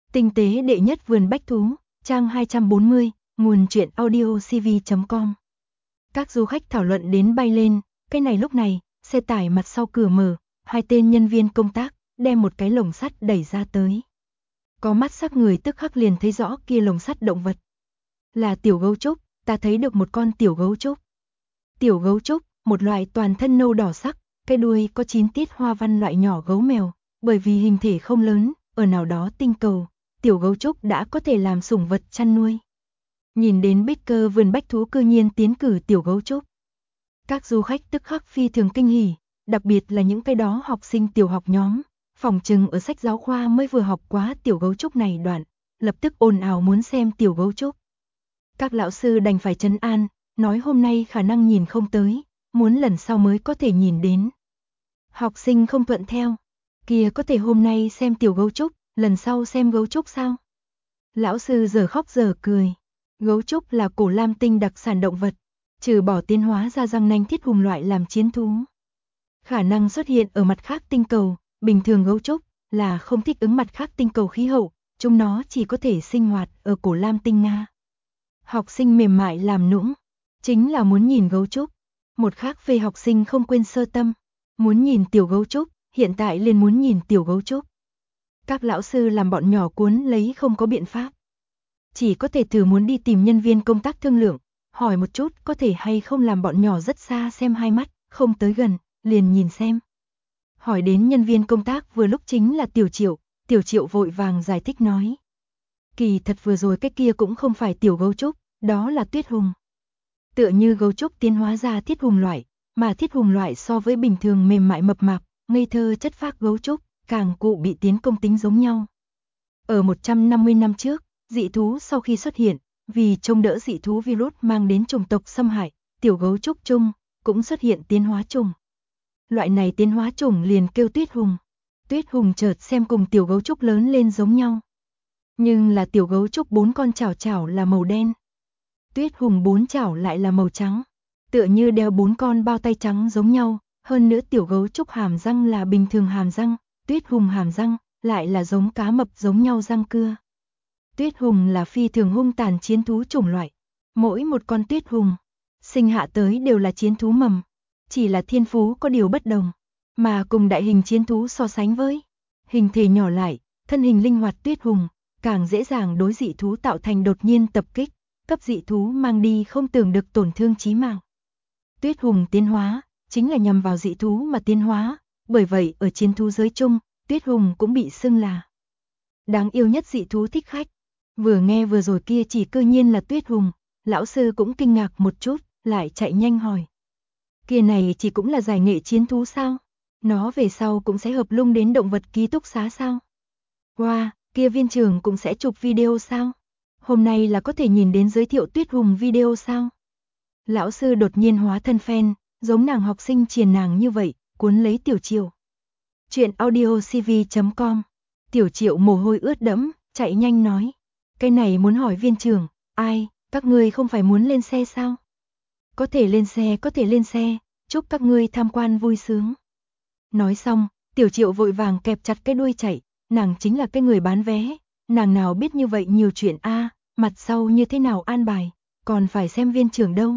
Tinh tế đệ nhất vườn bách thú, trang 240, nguồn truyện audio cv.com. Các du khách thảo luận đến bay lên, cái này lúc này, xe tải mặt sau cửa mở, hai tên nhân viên công tác đem một cái lồng sắt đẩy ra tới. Có mắt sắc người tức khắc liền thấy rõ kia lồng sắt động vật. Là tiểu gấu trúc, ta thấy được một con tiểu gấu trúc. Tiểu gấu trúc, một loại toàn thân nâu đỏ sắc, cái đuôi có 9 tiết hoa văn loại nhỏ gấu mèo, bởi vì hình thể không lớn, ở nào đó tinh cầu, tiểu gấu trúc đã có thể làm sủng vật chăn nuôi. Nhìn đến bích cơ vườn bách thú cư nhiên tiến cử tiểu gấu trúc. Các du khách tức khắc phi thường kinh hỉ, đặc biệt là những cái đó học sinh tiểu học nhóm, phòng trừng ở sách giáo khoa mới vừa học quá tiểu gấu trúc này đoạn, lập tức ồn ào muốn xem tiểu gấu trúc. Các lão sư đành phải trấn an, nói hôm nay khả năng nhìn không tới, muốn lần sau mới có thể nhìn đến. Học sinh không thuận theo, kia có thể hôm nay xem tiểu gấu trúc, lần sau xem gấu trúc sao? Lão sư giờ khóc giờ cười. Gấu trúc là cổ lam tinh đặc sản động vật, trừ bỏ tiến hóa ra răng nanh thiết hùng loại làm chiến thú. Khả năng xuất hiện ở mặt khác tinh cầu, bình thường gấu trúc là không thích ứng mặt khác tinh cầu khí hậu, chúng nó chỉ có thể sinh hoạt ở cổ lam tinh Nga. Học sinh mềm mại làm nũng, chính là muốn nhìn gấu trúc. Một khác về học sinh không quên sơ tâm, muốn nhìn tiểu gấu trúc, hiện tại liền muốn nhìn tiểu gấu trúc. Các lão sư làm bọn nhỏ cuốn lấy không có biện pháp. Chỉ có thể thử muốn đi tìm nhân viên công tác thương lượng, hỏi một chút có thể hay không làm bọn nhỏ rất xa xem hai mắt, không tới gần, liền nhìn xem. Hỏi đến nhân viên công tác vừa lúc chính là Tiểu Triệu vội vàng giải thích nói. Kỳ thật vừa rồi cái kia cũng không phải tiểu gấu trúc, đó là tuyết hùng. Tựa như gấu trúc tiến hóa ra thiết hùng loại, mà thiết hùng loại so với bình thường mềm mại mập mạp, ngây thơ chất phác gấu trúc, càng cụ bị tiến công tính giống nhau. Ở 150 năm trước, dị thú sau khi xuất hiện, vì trông đỡ dị thú virus mang đến chủng tộc xâm hại, tiểu gấu trúc chung cũng xuất hiện tiến hóa trùng. Loại này tiến hóa trùng liền kêu tuyết hùng. Tuyết hùng chợt xem cùng tiểu gấu trúc lớn lên giống nhau. Nhưng là tiểu gấu trúc 4 con chảo là màu đen. Tuyết hùng 4 chảo lại là màu trắng. Tựa như đeo 4 con bao tay trắng giống nhau, hơn nữa tiểu gấu trúc hàm răng là bình thường hàm răng, tuyết hùng hàm răng lại là giống cá mập giống nhau răng cưa. Tuyết hùng là phi thường hung tàn chiến thú chủng loại. Mỗi một con tuyết hùng sinh hạ tới đều là chiến thú mầm, chỉ là thiên phú có điều bất đồng, mà cùng đại hình chiến thú so sánh với, hình thể nhỏ lại, thân hình linh hoạt tuyết hùng, càng dễ dàng đối dị thú tạo thành đột nhiên tập kích, cấp dị thú mang đi không tưởng được tổn thương chí mạng. Tuyết hùng tiến hóa, chính là nhằm vào dị thú mà tiến hóa, bởi vậy ở chiến thú giới chung, tuyết hùng cũng bị xưng là đáng yêu nhất dị thú thích khách. Vừa nghe vừa rồi kia chỉ cơ nhiên là tuyết hùng, lão sư cũng kinh ngạc một chút, lại chạy nhanh hỏi. Kia này chỉ cũng là giải nghệ chiến thú sao? Nó về sau cũng sẽ hợp lung đến động vật ký túc xá sao? Wow, kia viên trưởng cũng sẽ chụp video sao? Hôm nay là có thể nhìn đến giới thiệu tuyết hùng video sao? Lão sư đột nhiên hóa thân fan, giống nàng học sinh triền nàng như vậy, cuốn lấy Tiểu Triệu. Chuyện audio cv.com. Tiểu Triệu mồ hôi ướt đẫm, chạy nhanh nói. Cái này muốn hỏi viên trưởng, ai, các ngươi không phải muốn lên xe sao? Có thể lên xe, chúc các ngươi tham quan vui sướng. Nói xong, Tiểu Triệu vội vàng kẹp chặt cái đuôi chạy, nàng chính là cái người bán vé, nàng nào biết như vậy nhiều chuyện a, mặt sau như thế nào an bài, còn phải xem viên trưởng đâu.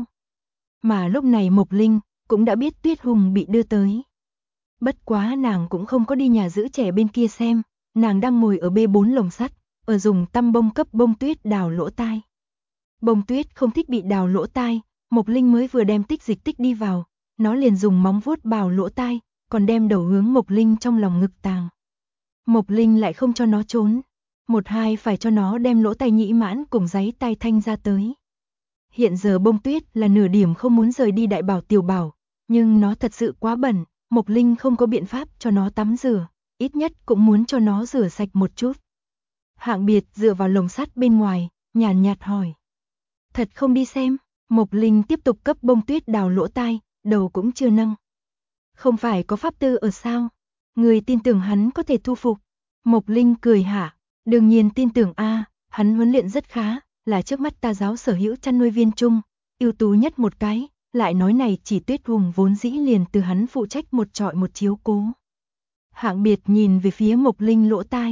Mà lúc này Mộc Linh cũng đã biết tuyết hùng bị đưa tới. Bất quá nàng cũng không có đi nhà giữ trẻ bên kia xem, nàng đang ngồi ở B4 lồng sắt, ở dùng tăm bông cấp bông tuyết đào lỗ tai. Bông tuyết không thích bị đào lỗ tai, Mộc Linh mới vừa đem tích dịch tích đi vào, nó liền dùng móng vuốt bào lỗ tai, còn đem đầu hướng Mộc Linh trong lòng ngực tàng. Mộc Linh lại không cho nó trốn, một hai phải cho nó đem lỗ tai nhĩ mãn cùng giấy tai thanh ra tới. Hiện giờ bông tuyết là nửa điểm không muốn rời đi đại bảo tiểu bảo, nhưng nó thật sự quá bẩn, Mộc Linh không có biện pháp cho nó tắm rửa, ít nhất cũng muốn cho nó rửa sạch một chút. Hạng Biệt dựa vào lồng sắt bên ngoài, nhàn nhạt hỏi. Thật không đi xem? Mộc Linh tiếp tục cấp bông tuyết đào lỗ tai, đầu cũng chưa nâng. Không phải có pháp tư ở sao? Người tin tưởng hắn có thể thu phục. Mộc Linh cười hả? Đương nhiên tin tưởng a, hắn huấn luyện rất khá, là trước mắt ta giáo sở hữu chăn nuôi viên chung, ưu tú nhất một cái, lại nói này chỉ tuyết hùng vốn dĩ liền từ hắn phụ trách một trọi một chiếu cố. Hạng Biệt nhìn về phía Mộc Linh lỗ tai.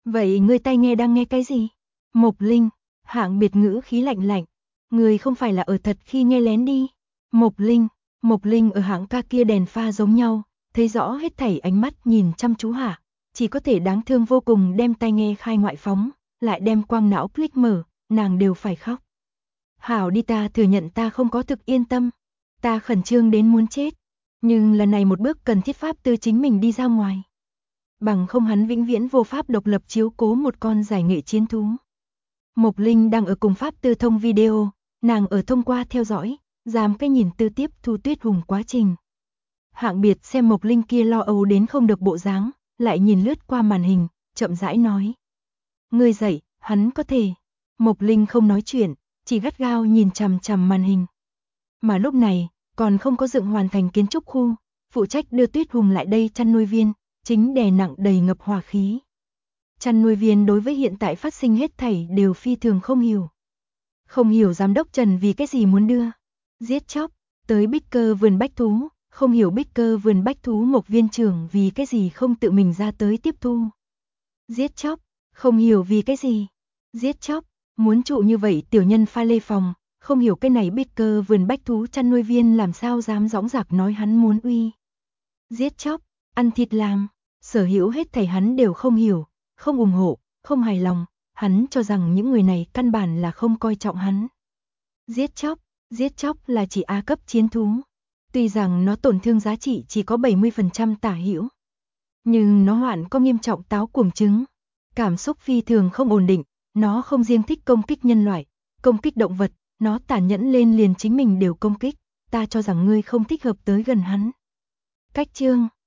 Vậy ngươi tai nghe đang nghe cái gì? Mộc Linh, Hạng Biệt ngữ khí lạnh lạnh. Ngươi không phải là ở thật khi nghe lén đi. Mộc Linh ở hãng ca kia đèn pha giống nhau, thấy rõ hết thảy ánh mắt nhìn chăm chú Hạ, chỉ có thể đáng thương vô cùng đem tai nghe khai ngoại phóng, lại đem quang não click mở, nàng đều phải khóc. Hảo đi, ta thừa nhận ta không có thực yên tâm, ta khẩn trương đến muốn chết, nhưng lần này một bước cần thiết pháp tư chính mình đi ra ngoài. Bằng không hắn vĩnh viễn vô pháp độc lập chiếu cố một con giải nghệ chiến thú. Mộc Linh đang ở cùng pháp tư thông video, nàng ở thông qua theo dõi, dám cái nhìn tư tiếp thu Tuyết Hùng quá trình. Hạng Biệt xem Mộc Linh kia lo âu đến không được bộ dáng, lại nhìn lướt qua màn hình, chậm rãi nói. Ngươi dậy, hắn có thể. Mộc Linh không nói chuyện, chỉ gắt gao nhìn chằm chằm màn hình. Mà lúc này, còn không có dựng hoàn thành kiến trúc khu, phụ trách đưa Tuyết Hùng lại đây chăn nuôi viên, chính đè nặng đầy ngập hỏa khí. Chăn nuôi viên đối với hiện tại phát sinh hết thảy đều phi thường không hiểu. Không hiểu giám đốc Trần vì cái gì muốn đưa giết chóc tới Bích Cơ vườn bách thú, không hiểu Bích Cơ vườn bách thú Mộc viên trưởng vì cái gì không tự mình ra tới tiếp thu. Giết chóc, không hiểu vì cái gì. Giết chóc, muốn trụ như vậy tiểu nhân pha lê phòng, không hiểu cái này Bích Cơ vườn bách thú chăn nuôi viên làm sao dám dõng dạc nói hắn muốn uy. Giết chóc, ăn thịt làm, sở hữu hết thảy hắn đều không hiểu, không ủng hộ, không hài lòng, hắn cho rằng những người này căn bản là không coi trọng hắn. Giết chóc là chỉ A cấp chiến thú. Tuy rằng nó tổn thương giá trị chỉ có 70% tả hữu, nhưng nó hoạn có nghiêm trọng táo cuồng chứng. Cảm xúc phi thường không ổn định, nó không riêng thích công kích nhân loại, công kích động vật, nó tàn nhẫn lên liền chính mình đều công kích, ta cho rằng ngươi không thích hợp tới gần hắn. Cách chương